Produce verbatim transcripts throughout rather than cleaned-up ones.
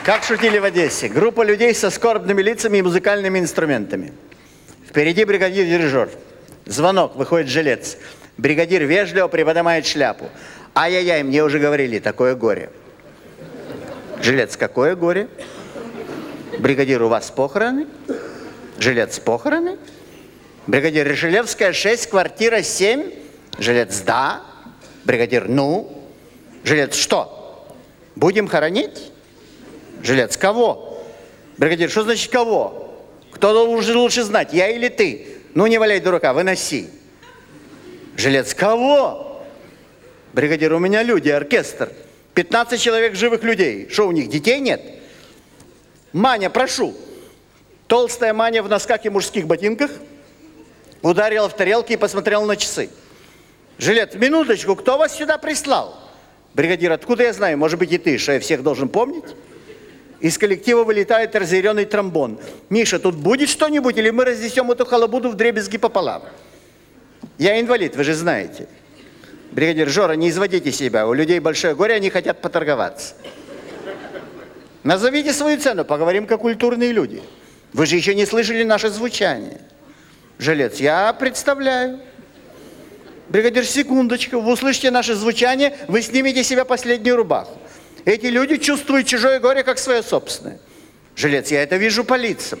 Как шутили в Одессе, группа людей со скорбными лицами и музыкальными инструментами. Впереди бригадир-дирижер. Звонок, выходит жилец. Бригадир вежливо приподнимает шляпу. Ай-яй-яй, мне уже говорили, такое горе. Жилец, какое горе? Бригадир, у вас похороны? Жилец, похороны? Бригадир, Решелевская, шесть, квартира семь. Жилец, да. Бригадир, ну? Жилец, что? Будем хоронить? Жилец, кого? Бригадир, что значит кого? Кто должен лучше знать, я или ты? Ну, не валяй дурака, выноси. Жилец, кого? Бригадир, у меня люди, оркестр. пятнадцать человек живых людей. Что, у них детей нет? Маня, прошу. Толстая Маня в носках и мужских ботинках ударила в тарелки и посмотрела на часы. Жилец, минуточку, кто вас сюда прислал? Бригадир, откуда я знаю? Может быть и ты, что я всех должен помнить? Из коллектива вылетает разъяренный тромбон. Миша, тут будет что-нибудь, или мы разнесем эту халабуду вдребезги пополам? Я инвалид, вы же знаете. Бригадир, Жора, не изводите себя. У людей большое горе, они хотят поторговаться. Назовите свою цену, поговорим как культурные люди. Вы же еще не слышали наше звучание. Жилец, я представляю. Бригадир, секундочку, вы услышите наше звучание, вы снимете себе последнюю рубаху. Эти люди чувствуют чужое горе, как свое собственное. Жилец, я это вижу по лицам.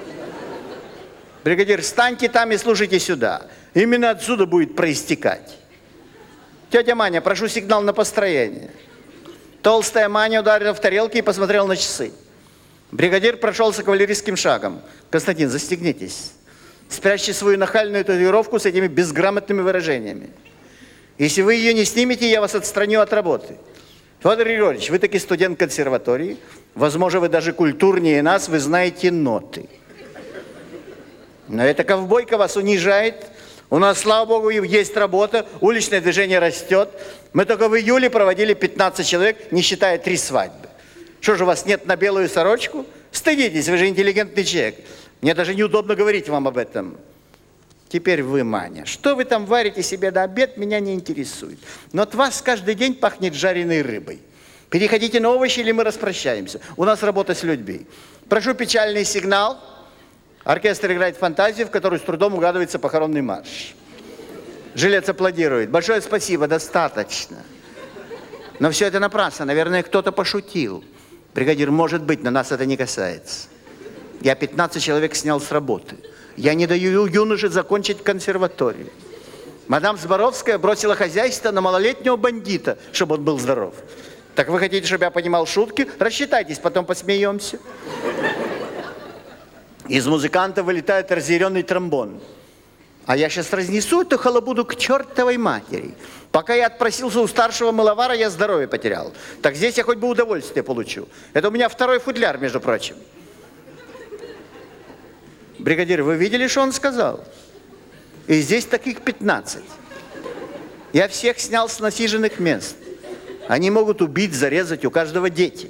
Бригадир, встаньте там и слушайте сюда. Именно отсюда будет проистекать. Тетя Маня, прошу сигнал на построение. Толстая Маня ударила в тарелки и посмотрела на часы. Бригадир прошелся кавалерийским шагом. Константин, застегнитесь. Спрячьте свою нахальную татуировку с этими безграмотными выражениями. Если вы ее не снимете, я вас отстраню от работы. Федор Григорьевич, вы таки студент консерватории. Возможно, вы даже культурнее нас, вы знаете ноты. Но эта ковбойка вас унижает. У нас, слава богу, есть работа, уличное движение растет. Мы только в июле проводили пятнадцать человек, не считая три свадьбы. Что же, у вас нет на белую сорочку? Стыдитесь, вы же интеллигентный человек. Мне даже неудобно говорить вам об этом. Теперь вы, Маня, что вы там варите себе на обед, меня не интересует. Но от вас каждый день пахнет жареной рыбой. Переходите на овощи, или мы распрощаемся. У нас работа с людьми. Прошу печальный сигнал. Оркестр играет фантазию, в которой с трудом угадывается похоронный марш. Жилец аплодирует. Большое спасибо, достаточно. Но все это напрасно. Наверное, кто-то пошутил. Бригадир, может быть, но нас это не касается. Я пятнадцать человек снял с работы. Я не даю юноше закончить консерваторию. Мадам Зборовская бросила хозяйство на малолетнего бандита, чтобы он был здоров. Так вы хотите, чтобы я понимал шутки? Рассчитайтесь, потом посмеемся. Из музыканта вылетает разъяренный тромбон. А я сейчас разнесу эту халабуду к чертовой матери. Пока я отпросился у старшего мыловара, я здоровье потерял. Так здесь я хоть бы удовольствие получу. Это у меня второй футляр, между прочим. Бригадир, вы видели, что он сказал? И здесь таких пятнадцать. Я всех снял с насиженных мест. Они могут убить, зарезать, у каждого дети.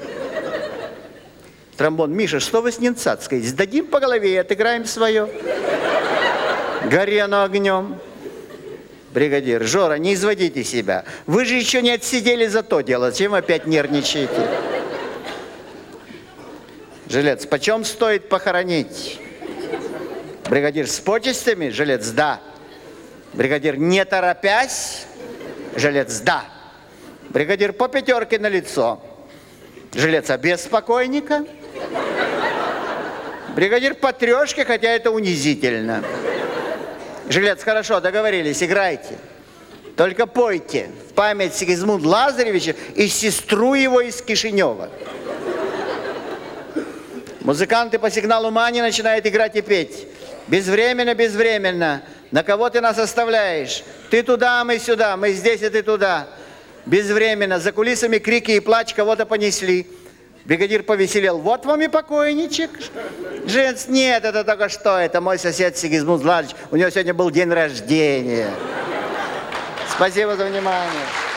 Тромбон, Миша, что вы с ним цацкаете? Сдадим по голове и отыграем свое. Гори оно огнем. Бригадир, Жора, не изводите себя. Вы же еще не отсидели за то дело. Зачем опять нервничаете? Жилец, почем стоит похоронить? Бригадир, с почестями? Жилец, да. Бригадир, не торопясь? Жилец, да. Бригадир, по пятерке на лицо. Жилец, а без покойника? Бригадир, по трешке, хотя это унизительно. Жилец, хорошо, договорились, играйте. Только пойте в память Сигизмунда Лазаревича и сестру его из Кишинева. Музыканты по сигналу Мани начинают играть и петь. Безвременно, безвременно. На кого ты нас оставляешь? Ты туда, мы сюда, мы здесь, и ты туда. Безвременно. За кулисами крики и плач, кого-то понесли. Бригадир повеселел. Вот вам и покойничек. Женс, нет, это только что. Это мой сосед Сигизмунд Лазаревич. У него сегодня был день рождения. Спасибо за внимание.